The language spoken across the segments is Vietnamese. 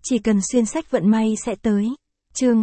Chỉ cần xuyên sách vận may sẽ tới. Chương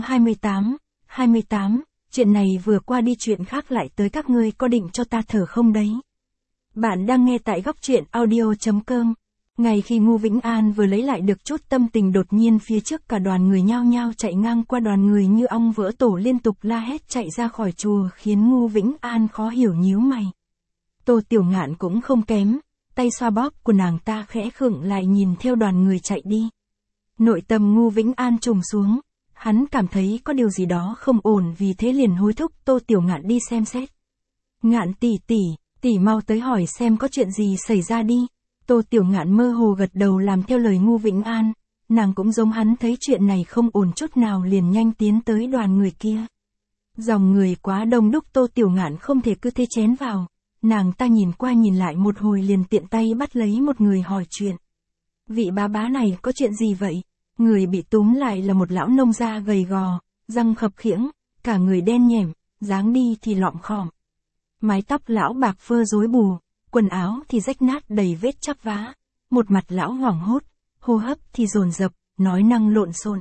28, chuyện này vừa qua đi chuyện khác lại tới, các ngươi có định cho ta thở không đấy? Bạn đang nghe tại góc truyện audio.com. Ngay khi Ngô Vĩnh An vừa lấy lại được chút tâm tình, đột nhiên phía trước cả đoàn người nhao nhao chạy ngang qua, đoàn người như ong vỡ tổ liên tục la hét chạy ra khỏi chùa khiến Ngô Vĩnh An khó hiểu nhíu mày. Tô Tiểu Ngạn cũng không kém, tay xoa bóp của nàng ta khẽ khựng lại nhìn theo đoàn người chạy đi. Nội tâm Ngô Vĩnh An trùng xuống, hắn cảm thấy có điều gì đó không ổn, vì thế liền hối thúc Tô Tiểu Ngạn đi xem xét. Ngạn tỷ mau tới hỏi xem có chuyện gì xảy ra đi. Tô Tiểu Ngạn mơ hồ gật đầu làm theo lời Ngô Vĩnh An, nàng cũng giống hắn thấy chuyện này không ổn chút nào liền nhanh tiến tới đoàn người kia. Dòng người quá đông đúc, Tô Tiểu Ngạn không thể cứ thế chén vào, nàng ta nhìn qua nhìn lại một hồi liền tiện tay bắt lấy một người hỏi chuyện. Vị bá này có chuyện gì vậy? Người bị túm lại là một lão nông gia gầy gò, răng khập khiễng, cả người đen nhẻm, dáng đi thì lọm khòm. Mái tóc lão bạc phơ rối bù, quần áo thì rách nát đầy vết chắp vá, một mặt lão hoảng hốt, hô hấp thì dồn dập, nói năng lộn xộn.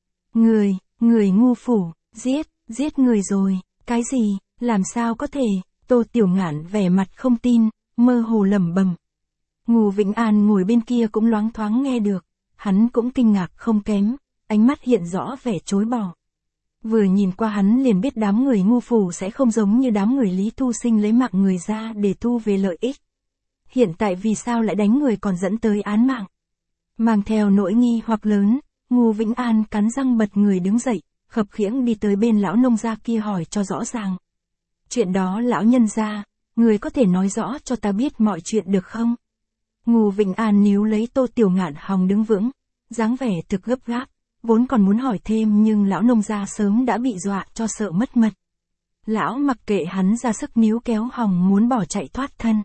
Người ngu phủ, giết người rồi, cái gì, làm sao có thể? Tô Tiểu Ngạn vẻ mặt không tin, mơ hồ lẩm bẩm. Ngô Vĩnh An ngồi bên kia cũng loáng thoáng nghe được, hắn cũng kinh ngạc không kém, ánh mắt hiện rõ vẻ chối bỏ. Vừa nhìn qua hắn liền biết đám người Ngô phủ sẽ không giống như đám người Lý Thu Sinh lấy mạng người ra để thu về lợi ích. Hiện tại vì sao lại đánh người còn dẫn tới án mạng? Mang theo nỗi nghi hoặc lớn, Ngô Vĩnh An cắn răng bật người đứng dậy, khập khiễng đi tới bên lão nông gia kia hỏi cho rõ ràng. Chuyện đó lão nhân gia, người có thể nói rõ cho ta biết mọi chuyện được không? Ngô Vĩnh An níu lấy Tô Tiểu Ngạn hòng đứng vững, dáng vẻ thực gấp gáp, vốn còn muốn hỏi thêm nhưng lão nông gia sớm đã bị dọa cho sợ mất mật. Lão mặc kệ hắn ra sức níu kéo hòng muốn bỏ chạy thoát thân.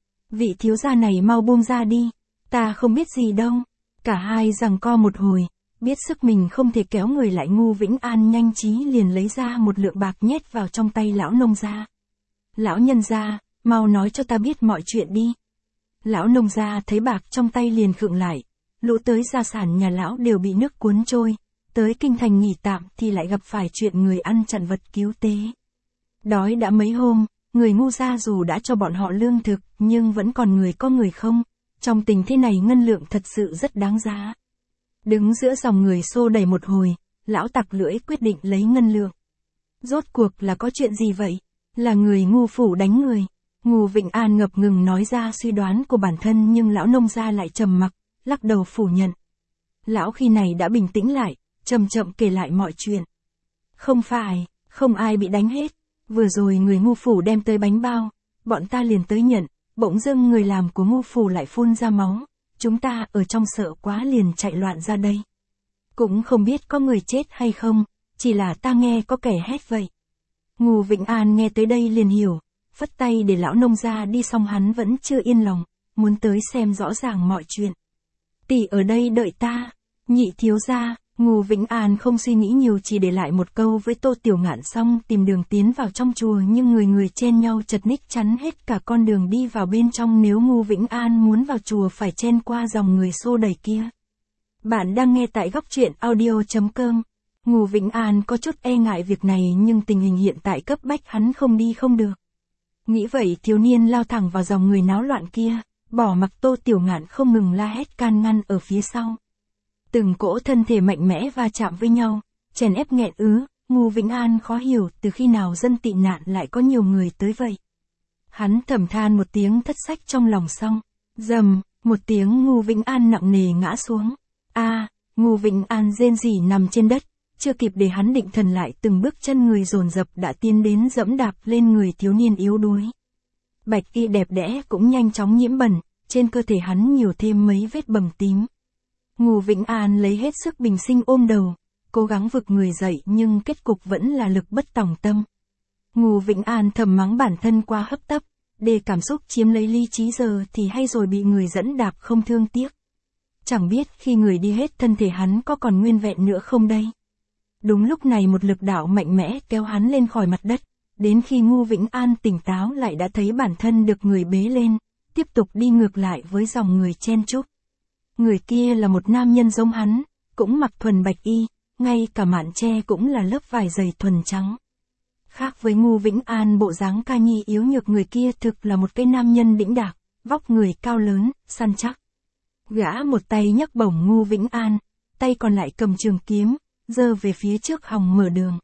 Vị thiếu gia này mau buông ra đi, ta không biết gì đâu. Cả hai giằng co một hồi, biết sức mình không thể kéo người lại, Ngô Vĩnh An nhanh trí liền lấy ra một lượng bạc nhét vào trong tay lão nông gia. Lão nhân gia, mau nói cho ta biết mọi chuyện đi. Lão nông gia thấy bạc trong tay liền khựng lại, lũ tới gia sản nhà lão đều bị nước cuốn trôi, tới kinh thành nghỉ tạm thì lại gặp phải chuyện người ăn chặn vật cứu tế. Đói đã mấy hôm, người Ngô gia dù đã cho bọn họ lương thực nhưng vẫn còn người có người không, trong tình thế này ngân lượng thật sự rất đáng giá. Đứng giữa dòng người xô đẩy một hồi, lão tặc lưỡi quyết định lấy ngân lượng. Rốt cuộc là có chuyện gì vậy? Là người Ngô phủ đánh người. Ngô Vĩnh An ngập ngừng nói ra suy đoán của bản thân nhưng lão nông gia lại trầm mặc, lắc đầu phủ nhận. Lão khi này đã bình tĩnh lại, chậm chậm kể lại mọi chuyện. Không phải, không ai bị đánh hết. Vừa rồi người Ngô phủ đem tới bánh bao, bọn ta liền tới nhận, bỗng dưng người làm của Ngô phủ lại phun ra máu. Chúng ta ở trong sợ quá liền chạy loạn ra đây. Cũng không biết có người chết hay không, chỉ là ta nghe có kẻ hét vậy. Ngô Vĩnh An nghe tới đây liền hiểu, phất tay để lão nông gia đi, xong hắn vẫn chưa yên lòng, muốn tới xem rõ ràng mọi chuyện. Tỷ ở đây đợi ta, nhị thiếu gia. Ngô Vĩnh An không suy nghĩ nhiều, chỉ để lại một câu với Tô Tiểu Ngạn xong tìm đường tiến vào trong chùa, nhưng người chen nhau chật ních chắn hết cả con đường đi vào bên trong, nếu Ngô Vĩnh An muốn vào chùa phải chen qua dòng người xô đẩy kia. Bạn đang nghe tại góc truyện audio.com. Ngô Vĩnh An có chút e ngại việc này nhưng tình hình hiện tại cấp bách, hắn không đi không được. Nghĩ vậy thiếu niên lao thẳng vào dòng người náo loạn kia, bỏ mặc Tô Tiểu Ngạn không ngừng la hét can ngăn ở phía sau. Từng cỗ thân thể mạnh mẽ va chạm với nhau, chèn ép nghẹn ứ, Ngô Vĩnh An khó hiểu từ khi nào dân tị nạn lại có nhiều người tới vậy. Hắn thầm than một tiếng thất sách trong lòng, xong, rầm, một tiếng Ngô Vĩnh An nặng nề ngã xuống. Ngô Vĩnh An rên rỉ nằm trên đất, chưa kịp để hắn định thần lại, từng bước chân người dồn dập đã tiến đến dẫm đạp lên người thiếu niên yếu đuối. Bạch y đẹp đẽ cũng nhanh chóng nhiễm bẩn, trên cơ thể hắn nhiều thêm mấy vết bầm tím. Ngô Vĩnh An lấy hết sức bình sinh ôm đầu, cố gắng vực người dậy nhưng kết cục vẫn là lực bất tòng tâm. Ngô Vĩnh An thầm mắng bản thân qua hấp tấp, để cảm xúc chiếm lấy lý trí, giờ thì hay rồi bị người dẫn đạp không thương tiếc. Chẳng biết khi người đi hết thân thể hắn có còn nguyên vẹn nữa không đây. Đúng lúc này một lực đạo mạnh mẽ kéo hắn lên khỏi mặt đất, đến khi Ngô Vĩnh An tỉnh táo lại đã thấy bản thân được người bế lên, tiếp tục đi ngược lại với dòng người chen chúc. Người kia là một nam nhân giống hắn, cũng mặc thuần bạch y, ngay cả mạn tre cũng là lớp vải dày thuần trắng. Khác với Ngô Vĩnh An, bộ dáng ca nhi yếu nhược người kia thực là một cái nam nhân đĩnh đạc, vóc người cao lớn, săn chắc. Gã một tay nhấc bổng Ngô Vĩnh An, tay còn lại cầm trường kiếm, giơ về phía trước hòng mở đường.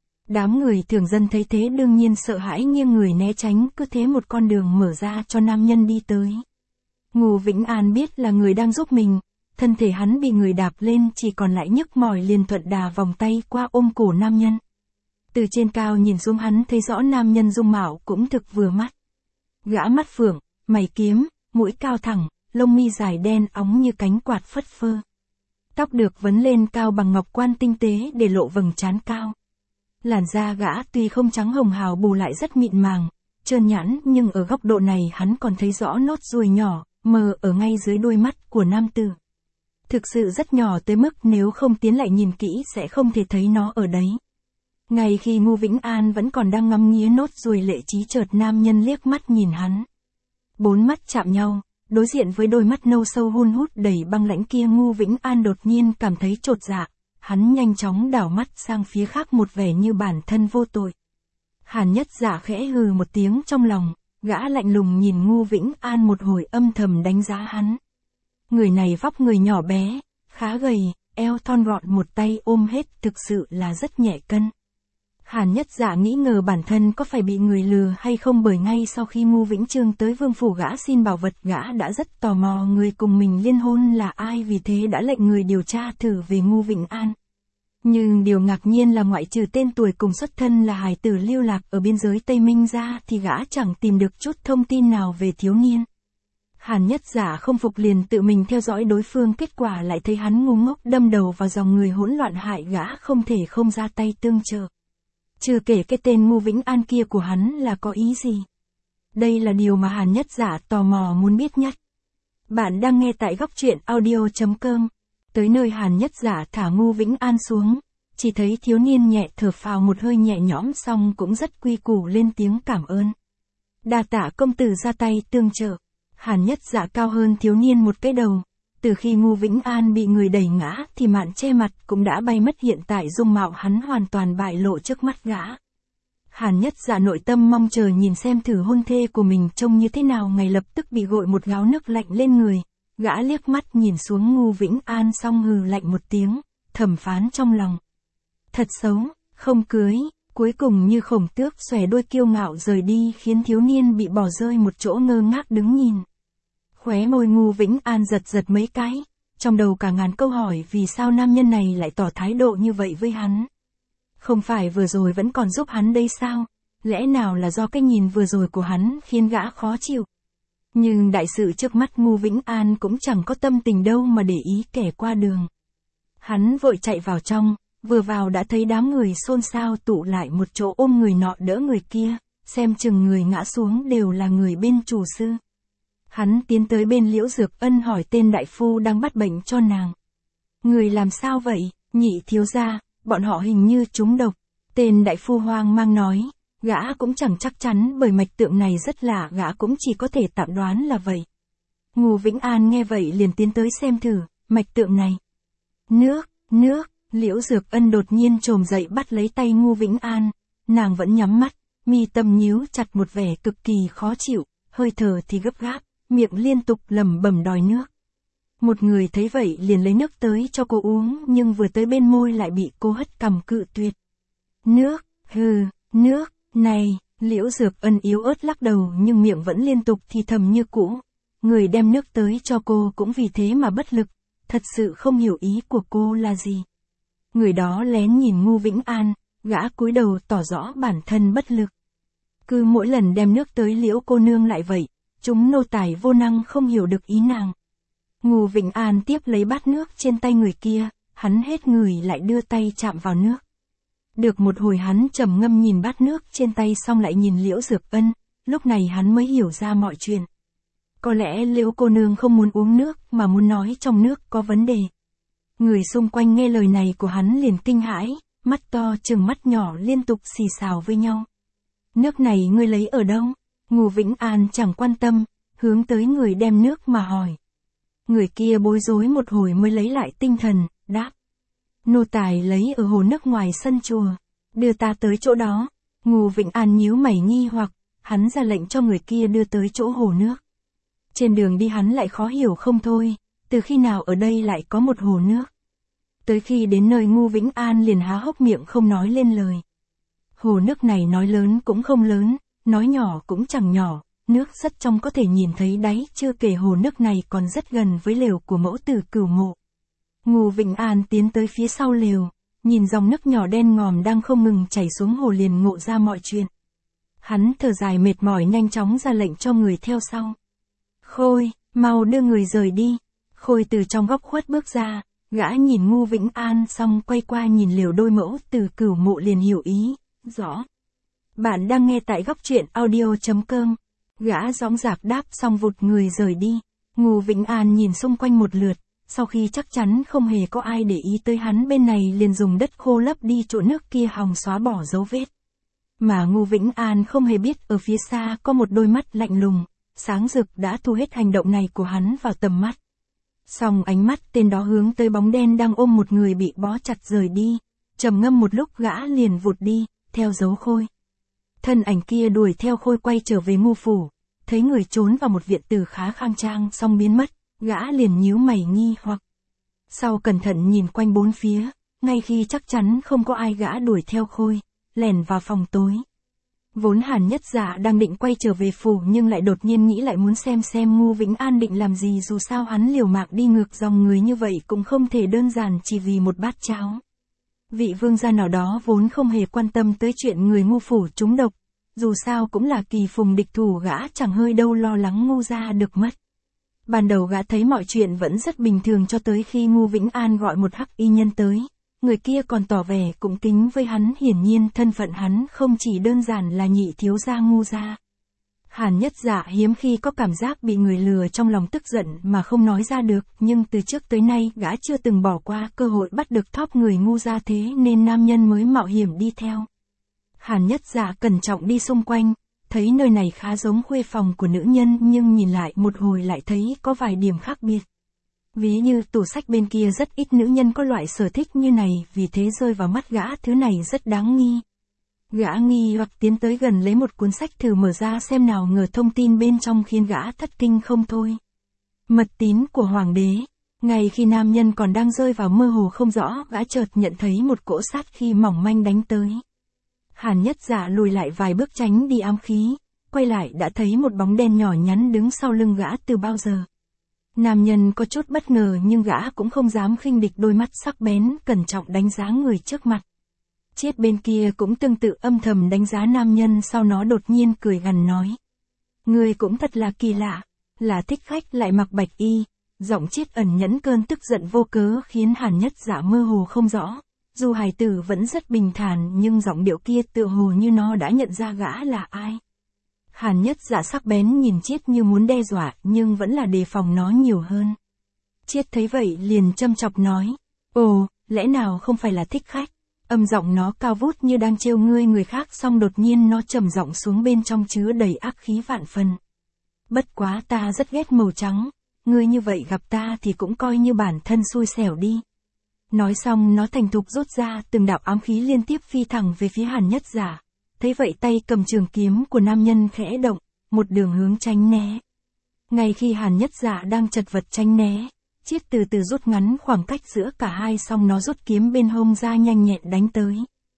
Đám người thường dân thấy thế đương nhiên sợ hãi nghiêng người né tránh, cứ thế một con đường mở ra cho nam nhân đi tới. Ngô Vĩnh An biết là người đang giúp mình, thân thể hắn bị người đạp lên chỉ còn lại nhức mỏi, liền thuận đà vòng tay qua ôm cổ nam nhân. Từ trên cao nhìn xuống hắn thấy rõ nam nhân dung mạo cũng thực vừa mắt. Gã mắt phượng, mày kiếm, mũi cao thẳng, lông mi dài đen óng như cánh quạt phất phơ. Tóc được vấn lên cao bằng ngọc quan tinh tế để lộ vầng trán cao. Làn da gã tuy không trắng hồng hào bù lại rất mịn màng, trơn nhẵn, nhưng ở góc độ này hắn còn thấy rõ nốt ruồi nhỏ, mờ ở ngay dưới đôi mắt của nam tử. Thực sự rất nhỏ tới mức nếu không tiến lại nhìn kỹ sẽ không thể thấy nó ở đấy. Ngay khi Ngô Vĩnh An vẫn còn đang ngắm nghía nốt ruồi lệ trí, chợt nam nhân liếc mắt nhìn hắn. Bốn mắt chạm nhau, đối diện với đôi mắt nâu sâu hun hút đầy băng lãnh kia, Ngô Vĩnh An đột nhiên cảm thấy chột dạ. Hắn nhanh chóng đảo mắt sang phía khác, một vẻ như bản thân vô tội. Hàn Nhất Dạ khẽ hừ một tiếng trong lòng, gã lạnh lùng nhìn Ngô Vĩnh An một hồi, âm thầm đánh giá hắn. Người này vóc người nhỏ bé, khá gầy, eo thon gọn, một tay ôm hết, thực sự là rất nhẹ cân. Hàn Nhất Dạ nghĩ ngờ bản thân có phải bị người lừa hay không, bởi ngay sau khi Ngô Vĩnh Trương tới vương phủ gã xin bảo vật, gã đã rất tò mò người cùng mình liên hôn là ai, vì thế đã lệnh người điều tra thử về Ngô Vĩnh An. Nhưng điều ngạc nhiên là ngoại trừ tên tuổi cùng xuất thân là hài tử lưu lạc ở biên giới Tây Minh ra thì gã chẳng tìm được chút thông tin nào về thiếu niên. Hàn Nhất Dạ không phục liền tự mình theo dõi đối phương, kết quả lại thấy hắn ngu ngốc đâm đầu vào dòng người hỗn loạn, hại gã không thể không ra tay tương trợ. Chưa kể cái tên Ngô Vĩnh An kia của hắn là có ý gì. Đây là điều mà Hàn Nhất Dạ tò mò muốn biết nhất. Bạn đang nghe tại góc truyện audio.com. Tới nơi Hàn Nhất Dạ thả Ngô Vĩnh An xuống, chỉ thấy thiếu niên nhẹ thở phào một hơi nhẹ nhõm, xong cũng rất quy củ lên tiếng cảm ơn. Đa tạ công tử ra tay tương trợ. Hàn Nhất Dạ cao hơn thiếu niên một cái đầu. Từ khi Ngô Vĩnh An bị người đẩy ngã thì mạn che mặt cũng đã bay mất, hiện tại dung mạo hắn hoàn toàn bại lộ trước mắt gã. Hàn Nhất Dạ nội tâm mong chờ nhìn xem thử hôn thê của mình trông như thế nào, ngay lập tức bị gội một gáo nước lạnh lên người. Gã liếc mắt nhìn xuống Ngô Vĩnh An xong hừ lạnh một tiếng, thầm phán trong lòng. Thật xấu, không cưới, cuối cùng như khổng tước xòe đuôi kiêu ngạo rời đi, khiến thiếu niên bị bỏ rơi một chỗ ngơ ngác đứng nhìn. Khóe môi Ngô Vĩnh An giật giật mấy cái, trong đầu cả ngàn câu hỏi vì sao nam nhân này lại tỏ thái độ như vậy với hắn. Không phải vừa rồi vẫn còn giúp hắn đây sao? Lẽ nào là do cái nhìn vừa rồi của hắn khiến gã khó chịu? Nhưng đại sự trước mắt Ngô Vĩnh An cũng chẳng có tâm tình đâu mà để ý kẻ qua đường. Hắn vội chạy vào trong, vừa vào đã thấy đám người xôn xao tụ lại một chỗ, ôm người nọ đỡ người kia, xem chừng người ngã xuống đều là người bên chủ sư. Hắn tiến tới bên Liễu Dược Ân hỏi tên đại phu đang bắt bệnh cho nàng. Người làm sao vậy, nhị thiếu gia, bọn họ hình như trúng độc. Tên đại phu hoang mang nói, gã cũng chẳng chắc chắn bởi mạch tượng này rất lạ, gã cũng chỉ có thể tạm đoán là vậy. Ngô Vĩnh An nghe vậy liền tiến tới xem thử, mạch tượng này. Nước, Liễu Dược Ân đột nhiên trồm dậy bắt lấy tay Ngô Vĩnh An, nàng vẫn nhắm mắt, mi tâm nhíu chặt một vẻ cực kỳ khó chịu, hơi thở thì gấp gáp, miệng liên tục lẩm bẩm đòi nước. Một người thấy vậy liền lấy nước tới cho cô uống, nhưng vừa tới bên môi lại bị cô hất cằm cự tuyệt. Nước, này, Liễu Dược Ân yếu ớt lắc đầu nhưng miệng vẫn liên tục thì thầm như cũ. Người đem nước tới cho cô cũng vì thế mà bất lực, thật sự không hiểu ý của cô là gì. Người đó lén nhìn Ngô Vĩnh An, gã cúi đầu tỏ rõ bản thân bất lực. Cứ mỗi lần đem nước tới Liễu cô nương lại vậy, chúng nô tài vô năng không hiểu được ý nàng. Ngô Vĩnh An tiếp lấy bát nước trên tay người kia, hắn hết người lại đưa tay chạm vào nước. Được một hồi hắn trầm ngâm nhìn bát nước trên tay xong lại nhìn Liễu Dược Ân, lúc này hắn mới hiểu ra mọi chuyện. Có lẽ Liễu cô nương không muốn uống nước mà muốn nói trong nước có vấn đề. Người xung quanh nghe lời này của hắn liền kinh hãi, mắt to trừng mắt nhỏ liên tục xì xào với nhau. Nước này ngươi lấy ở đâu? Ngô Vĩnh An chẳng quan tâm, hướng tới người đem nước mà hỏi. Người kia bối rối một hồi mới lấy lại tinh thần, đáp, Nô tài lấy ở hồ nước ngoài sân chùa, đưa ta tới chỗ đó. Ngô Vĩnh An nhíu mày nghi hoặc, hắn ra lệnh cho người kia đưa tới chỗ hồ nước. Trên đường đi hắn lại khó hiểu không thôi, từ khi nào ở đây lại có một hồ nước. Tới khi đến nơi Ngô Vĩnh An liền há hốc miệng không nói lên lời. Hồ nước này nói lớn cũng không lớn, nói nhỏ cũng chẳng nhỏ, nước rất trong có thể nhìn thấy đáy, chưa kể hồ nước này còn rất gần với lều của mẫu tử Cửu Mộ. Ngô Vĩnh An tiến tới phía sau lều, nhìn dòng nước nhỏ đen ngòm đang không ngừng chảy xuống hồ liền ngộ ra mọi chuyện. Hắn thở dài mệt mỏi nhanh chóng ra lệnh cho người theo sau. Khôi, mau đưa người rời đi. Khôi từ trong góc khuất bước ra, gã nhìn Ngô Vĩnh An xong quay qua nhìn lều đôi mẫu từ Cửu Mộ liền hiểu ý, rõ. Bạn đang nghe tại góc truyện audio.com. Gã dõng dạc đáp xong vụt người rời đi. Ngô Vĩnh An nhìn xung quanh một lượt, sau khi chắc chắn không hề có ai để ý tới hắn bên này liền dùng đất khô lấp đi chỗ nước kia hòng xóa bỏ dấu vết. Mà Ngô Vĩnh An không hề biết ở phía xa có một đôi mắt lạnh lùng, sáng rực đã thu hết hành động này của hắn vào tầm mắt. Song ánh mắt tên đó hướng tới bóng đen đang ôm một người bị bó chặt rời đi, trầm ngâm một lúc gã liền vụt đi, theo dấu Khôi. Thân ảnh kia đuổi theo Khôi quay trở về Ngô phủ, thấy người trốn vào một viện tử khá khang trang xong biến mất, gã liền nhíu mày nghi hoặc. Sau cẩn thận nhìn quanh bốn phía, ngay khi chắc chắn không có ai gã đuổi theo Khôi, lẻn vào phòng tối. Vốn Hàn Nhất Dạ đang định quay trở về phủ nhưng lại đột nhiên nghĩ lại muốn xem Ngô Vĩnh An định làm gì, dù sao hắn liều mạng đi ngược dòng người như vậy cũng không thể đơn giản chỉ vì một bát cháo. Vị vương gia nào đó vốn không hề quan tâm tới chuyện người Ngô phủ trúng độc, dù sao cũng là kỳ phùng địch thủ, gã chẳng hơi đâu lo lắng Ngô gia được mất. Ban đầu gã thấy mọi chuyện vẫn rất bình thường cho tới khi Ngô Vĩnh An gọi một hắc y nhân tới. Người kia còn tỏ vẻ cũng kính với hắn, hiển nhiên thân phận hắn không chỉ đơn giản là nhị thiếu gia Ngô gia. Hàn Nhất Dạ hiếm khi có cảm giác bị người lừa, trong lòng tức giận mà không nói ra được, nhưng từ trước tới nay gã chưa từng bỏ qua cơ hội bắt được thóp người Ngô gia, thế nên nam nhân mới mạo hiểm đi theo. Hàn Nhất Dạ cẩn trọng đi xung quanh, thấy nơi này khá giống khuê phòng của nữ nhân nhưng nhìn lại một hồi lại thấy có vài điểm khác biệt. Ví như tủ sách bên kia rất ít nữ nhân có loại sở thích như này, vì thế rơi vào mắt gã thứ này rất đáng nghi. Gã nghi hoặc tiến tới gần lấy một cuốn sách thử mở ra xem nào, ngờ thông tin bên trong khiến gã thất kinh không thôi. Mật tín của hoàng đế. Ngay khi nam nhân còn đang rơi vào mơ hồ không rõ, gã chợt nhận thấy một cỗ sát khí mỏng manh đánh tới. Hàn Nhất Dạ lùi lại vài bước tránh đi ám khí, quay lại đã thấy một bóng đen nhỏ nhắn đứng sau lưng gã từ bao giờ. Nam nhân có chút bất ngờ nhưng gã cũng không dám khinh địch, đôi mắt sắc bén cẩn trọng đánh giá người trước mặt. Chiết bên kia cũng tương tự âm thầm đánh giá nam nhân, sau nó đột nhiên cười gằn nói. Người cũng thật là kỳ lạ, là thích khách lại mặc bạch y. Giọng Chiết ẩn nhẫn cơn tức giận vô cớ khiến Hàn Nhất Dạ mơ hồ không rõ. Dù hài tử vẫn rất bình thản nhưng giọng điệu kia tựa hồ như nó đã nhận ra gã là ai. Hàn Nhất Dạ sắc bén nhìn Chiết như muốn đe dọa nhưng vẫn là đề phòng nó nhiều hơn. Chiết thấy vậy liền châm chọc nói. Ồ, lẽ nào không phải là thích khách? Âm giọng nó cao vút như đang trêu ngươi người khác, xong đột nhiên nó trầm giọng xuống bên trong chứa đầy ác khí vạn phần. Bất quá ta rất ghét màu trắng, ngươi như vậy gặp ta thì cũng coi như bản thân xui xẻo đi. Nói xong nó thành thục rút ra từng đạo ám khí liên tiếp phi thẳng về phía Hàn Nhất Dạ. Thấy vậy tay cầm trường kiếm của nam nhân khẽ động, một đường hướng tránh né. Ngay khi Hàn Nhất Dạ đang chật vật tránh né, Chiết từ từ rút ngắn khoảng cách giữa cả hai, xong nó rút kiếm bên hông ra nhanh nhẹn đánh tới.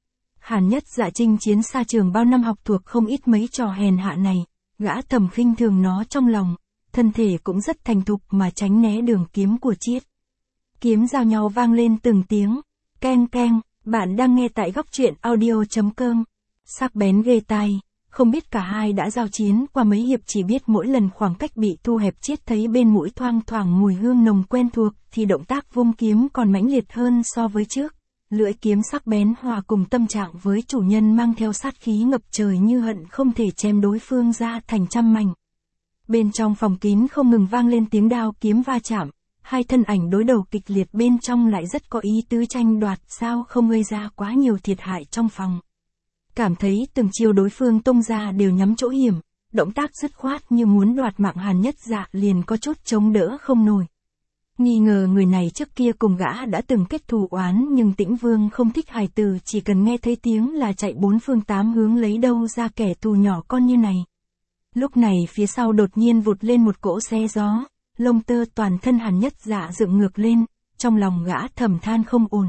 Hàn Nhất Dạ chinh chiến xa trường bao năm, học thuộc không ít mấy trò hèn hạ này, gã thầm khinh thường nó trong lòng, thân thể cũng rất thành thục mà tránh né đường kiếm của Chiết. Kiếm giao nhau vang lên từng tiếng, keng keng. Bạn đang nghe tại góc truyện audio.com. Sắc bén ghê tai, không biết cả hai đã giao chiến qua mấy hiệp, chỉ biết mỗi lần khoảng cách bị thu hẹp, Chiết thấy bên mũi thoang thoảng mùi hương nồng quen thuộc thì động tác vung kiếm còn mãnh liệt hơn so với trước. Lưỡi kiếm sắc bén hòa cùng tâm trạng với chủ nhân mang theo sát khí ngập trời như hận không thể chém đối phương ra thành trăm mảnh. Bên trong phòng kín không ngừng vang lên tiếng đao kiếm va chạm, hai thân ảnh đối đầu kịch liệt, bên trong lại rất có ý tứ tranh đoạt, sao không gây ra quá nhiều thiệt hại trong phòng. Cảm thấy từng chiêu đối phương tung ra đều nhắm chỗ hiểm, động tác dứt khoát như muốn đoạt mạng, Hàn Nhất Dạ liền có chút chống đỡ không nổi. Nghi ngờ người này trước kia cùng gã đã từng kết thù oán, nhưng Tĩnh Vương không thích hài tử, chỉ cần nghe thấy tiếng là chạy bốn phương tám hướng, lấy đâu ra kẻ thù nhỏ con như này. Lúc này phía sau đột nhiên vụt lên một cỗ xe gió, lông tơ toàn thân Hàn Nhất Dạ dựng ngược lên, trong lòng gã thầm than không ổn.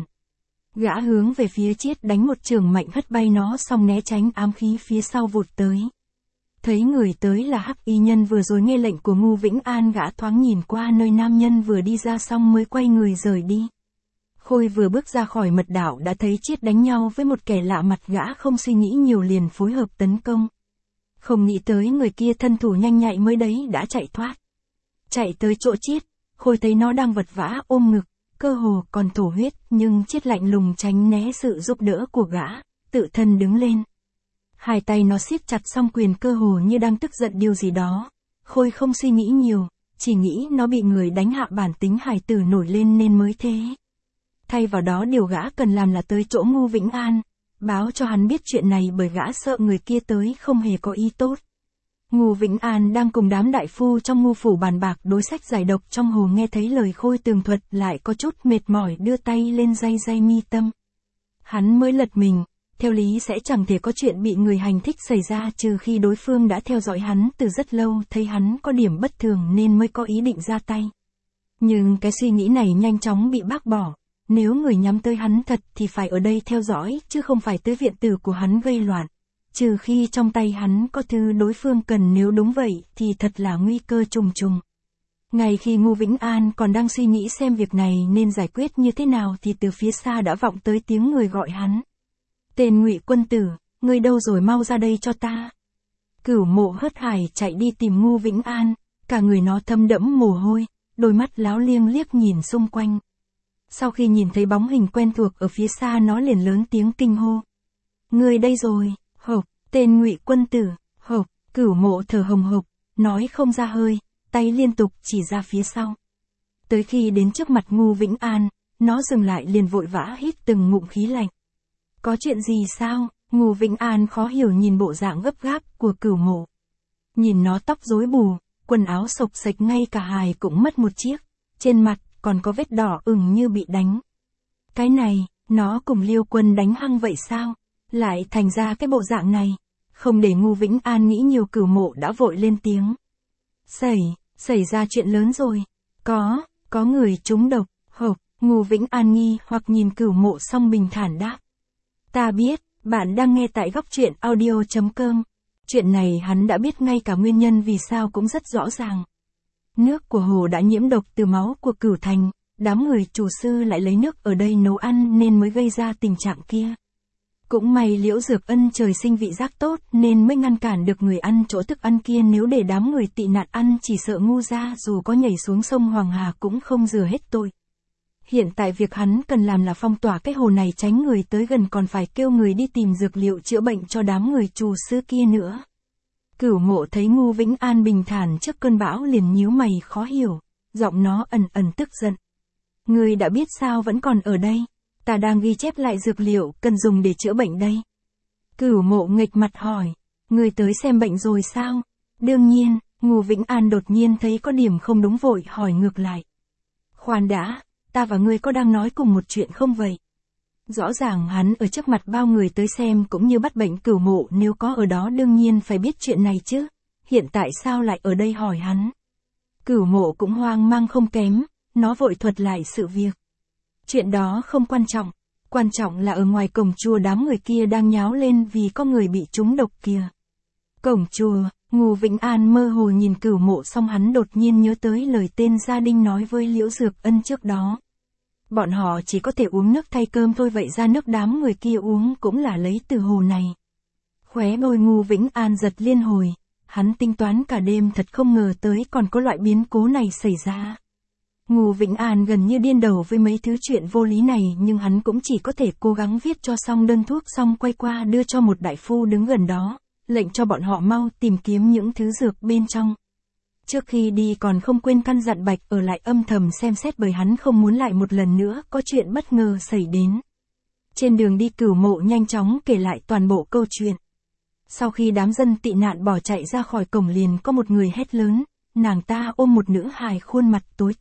Gã hướng về phía Chiết đánh một chưởng mạnh hất bay nó, xong né tránh ám khí phía sau vụt tới. Thấy người tới là Hắc Y Nhân vừa rồi nghe lệnh của Ngưu Vĩnh An, gã thoáng nhìn qua nơi nam nhân vừa đi ra xong mới quay người rời đi. Khôi vừa bước ra khỏi mật đảo đã thấy Chiết đánh nhau với một kẻ lạ mặt, gã không suy nghĩ nhiều liền phối hợp tấn công. Không nghĩ tới người kia thân thủ nhanh nhạy mới đấy đã chạy thoát. Chạy tới chỗ Chiết, Khôi thấy nó đang vật vã ôm ngực, cơ hồ còn thổ huyết, nhưng Chiết lạnh lùng tránh né sự giúp đỡ của gã, tự thân đứng lên. Hai tay nó siết chặt song quyền, cơ hồ như đang tức giận điều gì đó. Khôi không suy nghĩ nhiều, chỉ nghĩ nó bị người đánh hạ, bản tính hài tử nổi lên nên mới thế. Thay vào đó điều gã cần làm là tới chỗ Ngưu Vĩnh An, báo cho hắn biết chuyện này, bởi gã sợ người kia tới không hề có ý tốt. Ngưu Vĩnh An đang cùng đám đại phu trong Ngưu phủ bàn bạc đối sách giải độc, trong hồ nghe thấy lời Khôi tường thuật lại có chút mệt mỏi, đưa tay lên day mi tâm. Hắn mới lật mình, theo lý sẽ chẳng thể có chuyện bị người hành thích xảy ra trừ khi đối phương đã theo dõi hắn từ rất lâu, thấy hắn có điểm bất thường nên mới có ý định ra tay. Nhưng cái suy nghĩ này nhanh chóng bị bác bỏ, nếu người nhắm tới hắn thật thì phải ở đây theo dõi chứ không phải tới viện tử của hắn gây loạn. Trừ khi trong tay hắn có thứ đối phương cần, nếu đúng vậy thì thật là nguy cơ trùng trùng. Ngay khi Ngưu Vĩnh An còn đang suy nghĩ xem việc này nên giải quyết như thế nào thì từ phía xa đã vọng tới tiếng người gọi hắn. Tên Ngụy Quân Tử, ngươi đâu rồi, mau ra đây cho ta. Cửu Mộ hớt hải chạy đi tìm Ngưu Vĩnh An, cả người nó thấm đẫm mồ hôi, đôi mắt láo liếng liếc nhìn xung quanh. Sau khi nhìn thấy bóng hình quen thuộc ở phía xa, nó liền lớn tiếng kinh hô. Ngươi đây rồi, hộp, tên Ngụy Quân Tử, hộp. Cửu Mộ thở hồng hộc, nói không ra hơi, tay liên tục chỉ ra phía sau. Tới khi đến trước mặt Ngưu Vĩnh An, nó dừng lại liền vội vã hít từng ngụm khí lạnh. Có chuyện gì sao? Ngưu Vĩnh An khó hiểu nhìn bộ dạng gấp gáp của Cửu Mộ. Nhìn nó tóc rối bù, quần áo xộc xệch, ngay cả hài cũng mất một chiếc, trên mặt còn có vết đỏ ửng như bị đánh. Cái này, nó cùng Liêu Quân đánh hăng vậy sao? Lại thành ra cái bộ dạng này. Không để Ngưu Vĩnh An nghĩ nhiều, Cửu Mộ đã vội lên tiếng. Xảy ra chuyện lớn rồi. Có người trúng độc, hộp. Ngưu Vĩnh An nghi hoặc nhìn Cửu Mộ xong bình thản đáp. Ta biết, bạn đang nghe tại Góc Truyện Audio.com. Chuyện này hắn đã biết, ngay cả nguyên nhân vì sao cũng rất rõ ràng. Nước của hồ đã nhiễm độc từ máu của Cửu Thành, đám người chủ sư lại lấy nước ở đây nấu ăn nên mới gây ra tình trạng kia. Cũng may Liễu Dược Ân trời sinh vị giác tốt nên mới ngăn cản được người ăn chỗ thức ăn kia, nếu để đám người tị nạn ăn chỉ sợ ngu ra dù có nhảy xuống sông Hoàng Hà cũng không rửa hết tội. Hiện tại việc hắn cần làm là phong tỏa cái hồ này, tránh người tới gần, còn phải kêu người đi tìm dược liệu chữa bệnh cho đám người trù sư kia nữa. Cửu Mộ thấy Ngưu Vĩnh An bình thản trước cơn bão liền nhíu mày khó hiểu, giọng nó ẩn ẩn tức giận. Ngươi đã biết sao vẫn còn ở đây? Ta đang ghi chép lại dược liệu cần dùng để chữa bệnh đây. Cửu Mộ nghệch mặt hỏi, ngươi tới xem bệnh rồi sao? Đương nhiên. Ngưu Vĩnh An đột nhiên thấy có điểm không đúng vội hỏi ngược lại. Khoan đã, ta và ngươi có đang nói cùng một chuyện không vậy? Rõ ràng hắn ở trước mặt bao người tới xem cũng như bắt bệnh. Cửu Mộ nếu có ở đó đương nhiên phải biết chuyện này chứ, hiện tại sao lại ở đây hỏi hắn? Cửu Mộ cũng hoang mang không kém, nó vội thuật lại sự việc. Chuyện đó không quan trọng là ở ngoài cổng chùa đám người kia đang nháo lên vì có người bị trúng độc kìa. Cổng chùa, Ngưu Vĩnh An mơ hồ nhìn Cửu Mộ xong hắn đột nhiên nhớ tới lời tên gia đình nói với Liễu Dược Ân trước đó. Bọn họ chỉ có thể uống nước thay cơm thôi, vậy ra nước đám người kia uống cũng là lấy từ hồ này. Khóe môi Ngưu Vĩnh An giật liên hồi, hắn tính toán cả đêm thật không ngờ tới còn có loại biến cố này xảy ra. Ngưu Vĩnh An gần như điên đầu với mấy thứ chuyện vô lý này, nhưng hắn cũng chỉ có thể cố gắng viết cho xong đơn thuốc, xong quay qua đưa cho một đại phu đứng gần đó, lệnh cho bọn họ mau tìm kiếm những thứ dược bên trong. Trước khi đi còn không quên căn dặn Bạch ở lại âm thầm xem xét, bởi hắn không muốn lại một lần nữa có chuyện bất ngờ xảy đến. Trên đường đi Cửu Mộ nhanh chóng kể lại toàn bộ câu chuyện. Sau khi đám dân tị nạn bỏ chạy ra khỏi cổng liền có một người hét lớn, nàng ta ôm một nữ hài khuôn mặt tối tăm,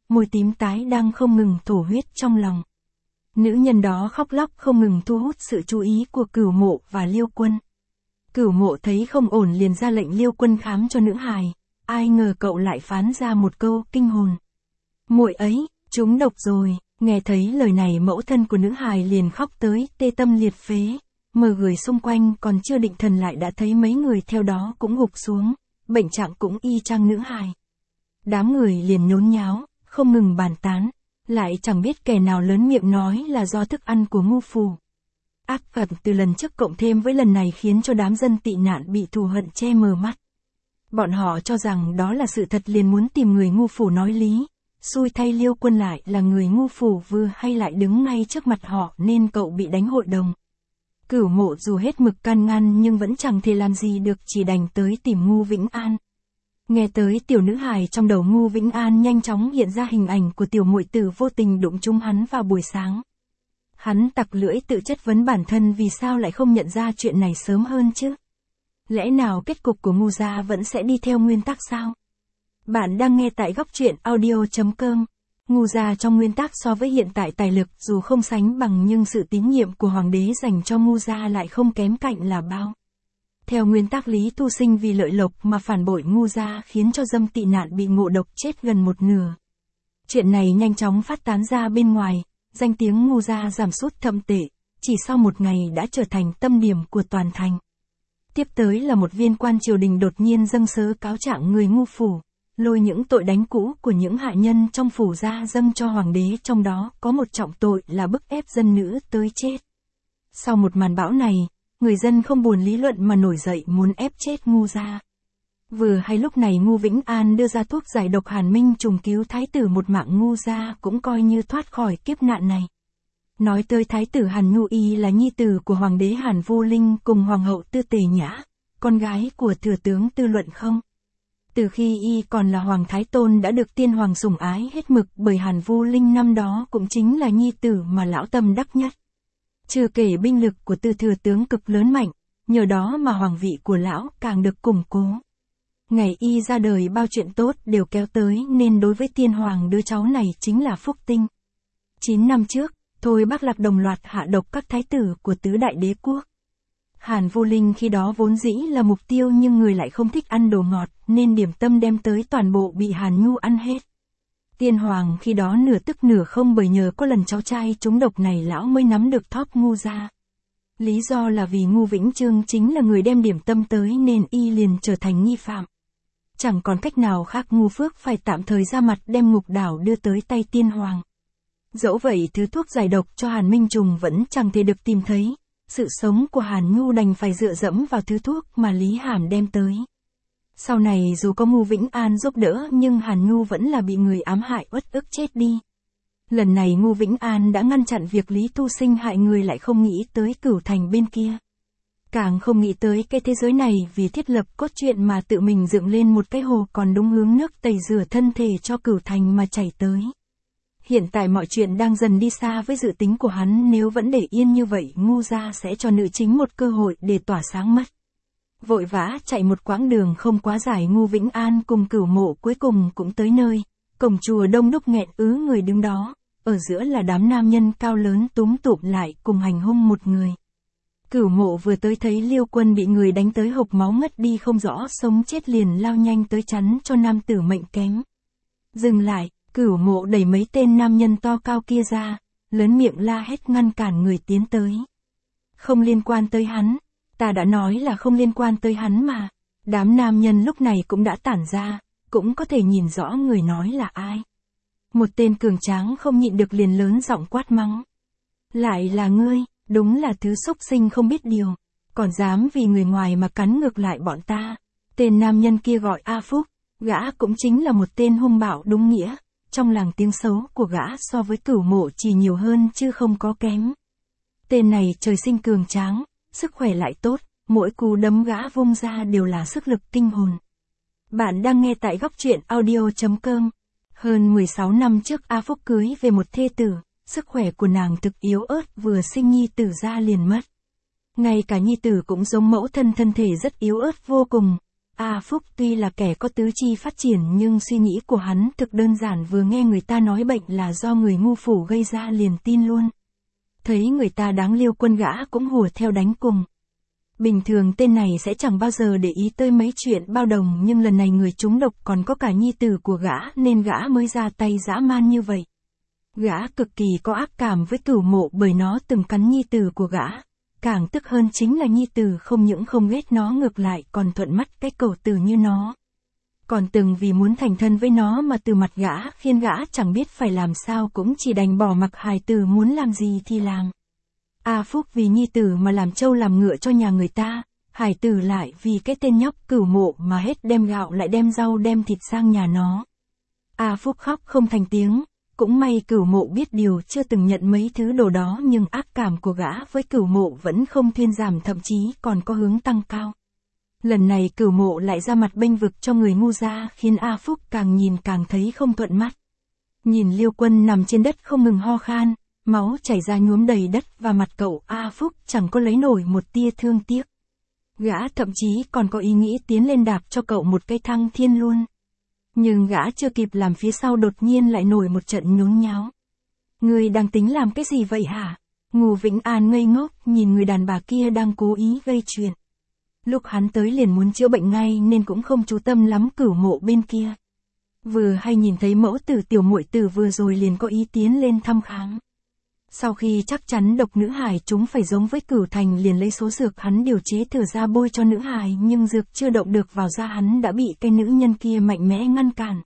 môi tím tái đang không ngừng thổ huyết trong lòng. Nữ nhân đó khóc lóc không ngừng thu hút sự chú ý của Cửu Mộ và Liêu Quân. Cửu Mộ thấy không ổn liền ra lệnh Liêu Quân khám cho nữ hài, ai ngờ cậu lại phán ra một câu kinh hồn. Muội ấy, trúng độc rồi. Nghe thấy lời này mẫu thân của nữ hài liền khóc tới tê tâm liệt phế, mờ người xung quanh còn chưa định thần lại đã thấy mấy người theo đó cũng gục xuống, bệnh trạng cũng y chang nữ hài. Đám người liền nhốn nháo, không ngừng bàn tán, lại chẳng biết kẻ nào lớn miệng nói là do thức ăn của ngu phù. Ác phận từ lần trước cộng thêm với lần này khiến cho đám dân tị nạn bị thù hận che mờ mắt. Bọn họ cho rằng đó là sự thật liền muốn tìm người ngu phù nói lý. Xui thay Liêu Quân lại là người ngu phù vừa hay lại đứng ngay trước mặt họ nên cậu bị đánh hội đồng. Cửu Mộ dù hết mực can ngăn nhưng vẫn chẳng thể làm gì được, chỉ đành tới tìm Ngu Vĩnh An. Nghe tới tiểu nữ hài trong đầu Ngu Vĩnh An nhanh chóng hiện ra hình ảnh của tiểu muội tử vô tình đụng trúng hắn vào buổi sáng. Hắn tặc lưỡi tự chất vấn bản thân vì sao lại không nhận ra chuyện này sớm hơn chứ. Lẽ nào kết cục của Ngu gia vẫn sẽ đi theo nguyên tắc sao? Bạn đang nghe tại góc truyện audio.com. Ngu gia trong nguyên tắc so với hiện tại tài lực dù không sánh bằng nhưng sự tín nhiệm của hoàng đế dành cho Ngu gia lại không kém cạnh là bao. Theo nguyên tắc Lý Tu Sinh vì lợi lộc mà phản bội Ngu gia khiến cho dâm tị nạn bị ngộ độc chết gần một nửa. Chuyện này nhanh chóng phát tán ra bên ngoài, danh tiếng Ngu gia giảm sút thậm tệ, chỉ sau một ngày đã trở thành tâm điểm của toàn thành. Tiếp tới là một viên quan triều đình đột nhiên dâng sớ cáo trạng người ngu phủ, lôi những tội đánh cũ của những hạ nhân trong phủ ra dâng cho hoàng đế, trong đó có một trọng tội là bức ép dân nữ tới chết. Sau một màn bão này, người dân không buồn lý luận mà nổi dậy muốn ép chết Ngu gia. Vừa hay lúc này Ngu Vĩnh An đưa ra thuốc giải độc Hàn Minh trùng cứu thái tử một mạng, Ngu gia cũng coi như thoát khỏi kiếp nạn này. Nói tới thái tử Hàn Nhu Y là nhi tử của hoàng đế Hàn Vô Linh cùng hoàng hậu Tư Tề Nhã, con gái của thừa tướng Tư Luận Không. Từ khi y còn là hoàng thái tôn đã được tiên hoàng sủng ái hết mực, bởi Hàn Vô Linh năm đó cũng chính là nhi tử mà lão tâm đắc nhất. Chưa kể binh lực của Tư thừa tướng cực lớn mạnh, nhờ đó mà hoàng vị của lão càng được củng cố. Ngày y ra đời bao chuyện tốt đều kéo tới nên đối với tiên hoàng đứa cháu này chính là phúc tinh. 9 năm trước, Thôi Bắc Lạc đồng loạt hạ độc các thái tử của tứ đại đế quốc. Hàn Vô Linh khi đó vốn dĩ là mục tiêu nhưng người lại không thích ăn đồ ngọt nên điểm tâm đem tới toàn bộ bị Hàn Nhu ăn hết. Tiên hoàng khi đó nửa tức nửa không, bởi nhờ có lần cháu trai trúng độc này lão mới nắm được thóp Ngu gia. Lý do là vì Ngu Vĩnh Chương chính là người đem điểm tâm tới nên y liền trở thành nghi phạm. Chẳng còn cách nào khác, Ngu Phước phải tạm thời ra mặt đem ngục đảo đưa tới tay tiên hoàng. Dẫu vậy thứ thuốc giải độc cho Hàn Minh Trùng vẫn chẳng thể được tìm thấy, sự sống của Hàn Nhu đành phải dựa dẫm vào thứ thuốc mà Lý Hàm đem tới. Sau này dù có Ngu Vĩnh An giúp đỡ nhưng Hàn Nhu vẫn là bị người ám hại uất ức chết đi. Lần này Ngu Vĩnh An đã ngăn chặn việc Lý Tu Sinh hại người, lại không nghĩ tới Cửu Thành bên kia. Càng không nghĩ tới cái thế giới này vì thiết lập cốt truyện mà tự mình dựng lên một cái hồ còn đúng hướng nước tẩy rửa thân thể cho Cửu Thành mà chảy tới. Hiện tại mọi chuyện đang dần đi xa với dự tính của hắn, nếu vẫn để yên như vậy Ngu gia sẽ cho nữ chính một cơ hội để tỏa sáng mất. Vội vã chạy một quãng đường không quá dài, Ngu Vĩnh An cùng Cửu Mộ cuối cùng cũng tới nơi. Cổng chùa đông đúc nghẹn ứ người đứng đó, ở giữa là đám nam nhân cao lớn túm tụm lại cùng hành hung một người. Cửu Mộ vừa tới thấy Liêu Quân bị người đánh tới hộc máu ngất đi không rõ sống chết liền lao nhanh tới chắn cho nam tử mệnh kém. Dừng lại, Cửu Mộ đẩy mấy tên nam nhân to cao kia ra, lớn miệng la hét ngăn cản người tiến tới. Không liên quan tới hắn, ta đã nói là không liên quan tới hắn mà. Đám nam nhân lúc này cũng đã tản ra, cũng có thể nhìn rõ người nói là ai. Một tên cường tráng không nhịn được liền lớn giọng quát mắng. Lại là ngươi, đúng là thứ xúc sinh không biết điều, còn dám vì người ngoài mà cắn ngược lại bọn ta. Tên nam nhân kia gọi A Phúc, gã cũng chính là một tên hung bạo đúng nghĩa. Trong làng tiếng xấu của gã so với Cửu Mộ chỉ nhiều hơn chứ không có kém. Tên này trời sinh cường tráng, sức khỏe lại tốt, mỗi cú đấm gã vung ra đều là sức lực kinh hồn. Bạn đang nghe tại góc truyện audio.com. Hơn 16 năm trước A Phúc cưới về một thê tử, sức khỏe của nàng thực yếu ớt, vừa sinh nhi tử ra liền mất. Ngay cả nhi tử cũng giống mẫu thân, thân thể rất yếu ớt vô cùng. A Phúc tuy là kẻ có tứ chi phát triển nhưng suy nghĩ của hắn thực đơn giản, vừa nghe người ta nói bệnh là do người ngu phủ gây ra liền tin luôn. Thấy người ta đáng Liêu Quân gã cũng hùa theo đánh cùng. Bình thường tên này sẽ chẳng bao giờ để ý tới mấy chuyện bao đồng, nhưng lần này người trúng độc còn có cả nhi tử của gã nên gã mới ra tay dã man như vậy. Gã cực kỳ có ác cảm với Cửu Mộ bởi nó từng cắn nhi tử của gã. Càng tức hơn chính là nhi tử không những không ghét nó, ngược lại còn thuận mắt cái cẩu tử như nó. Còn từng vì muốn thành thân với nó mà từ mặt gã khiến gã chẳng biết phải làm sao, cũng chỉ đành bỏ mặc hài tử muốn làm gì thì làm. A Phúc vì nhi tử mà làm trâu làm ngựa cho nhà người ta, hài tử lại vì cái tên nhóc Cửu Mộ mà hết đem gạo lại đem rau đem thịt sang nhà nó. A Phúc khóc không thành tiếng, cũng may Cửu Mộ biết điều chưa từng nhận mấy thứ đồ đó, nhưng ác cảm của gã với Cửu Mộ vẫn không thuyên giảm, thậm chí còn có hướng tăng cao. Lần này Cửu Mộ lại ra mặt bênh vực cho người ngu gia, khiến A Phúc càng nhìn càng thấy không thuận mắt. Nhìn Liêu Quân nằm trên đất không ngừng ho khan, máu chảy ra nhuốm đầy đất và mặt cậu, A Phúc chẳng có lấy nổi một tia thương tiếc. Gã thậm chí còn có ý nghĩ tiến lên đạp cho cậu một cây thăng thiên luôn. Nhưng gã chưa kịp làm, phía sau đột nhiên lại nổi một trận nhốn nháo. Ngươi đang tính làm cái gì vậy hả? Ngô Vĩnh An ngây ngốc nhìn người đàn bà kia đang cố ý gây chuyện. Lúc hắn tới liền muốn chữa bệnh ngay nên cũng không chú tâm lắm Cửu Mộ bên kia. Vừa hay nhìn thấy mẫu tử tiểu muội tử vừa rồi liền có ý tiến lên thăm khám. Sau khi chắc chắn độc nữ hài chúng phải giống với Cửu Thành liền lấy số dược hắn điều chế thử ra bôi cho nữ hài, nhưng dược chưa động được vào da hắn đã bị cái nữ nhân kia mạnh mẽ ngăn cản.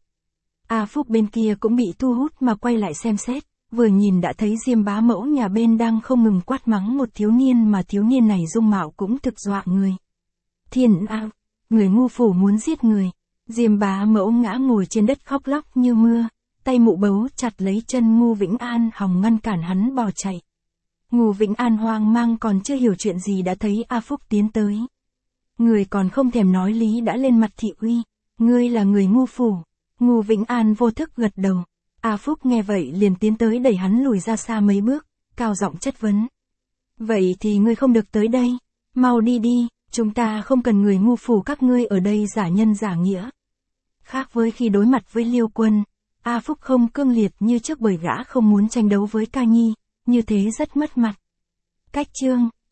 A Phúc bên kia cũng bị thu hút mà quay lại xem xét, vừa nhìn đã thấy Diêm bá mẫu nhà bên đang không ngừng quát mắng một thiếu niên, mà thiếu niên này dung mạo cũng thực dọa người. Thiên A, người ngu phủ muốn giết người. Diêm bá mẫu ngã ngồi trên đất khóc lóc như mưa. Tay mụ bấu chặt lấy chân Ngô Vĩnh An hòng ngăn cản hắn bỏ chạy. Ngô Vĩnh An hoang mang còn chưa hiểu chuyện gì đã thấy A Phúc tiến tới. Người còn không thèm nói lý đã lên mặt thị uy. Ngươi là người ngu phủ. Ngô Vĩnh An vô thức gật đầu. A Phúc nghe vậy liền tiến tới đẩy hắn lùi ra xa mấy bước, cao giọng chất vấn. Vậy thì ngươi không được tới đây. Mau đi đi, chúng ta không cần người ngu phủ các ngươi ở đây giả nhân giả nghĩa. Khác với khi đối mặt với Liêu Quân, A Phúc không cương liệt như trước bởi gã không muốn tranh đấu với Ca Nhi, như thế rất mất mặt. Cách chương